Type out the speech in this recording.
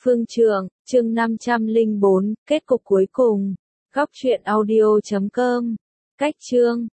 Phương Trượng, chương 504, kết cục cuối cùng. Góc truyện audio.com. Cách chương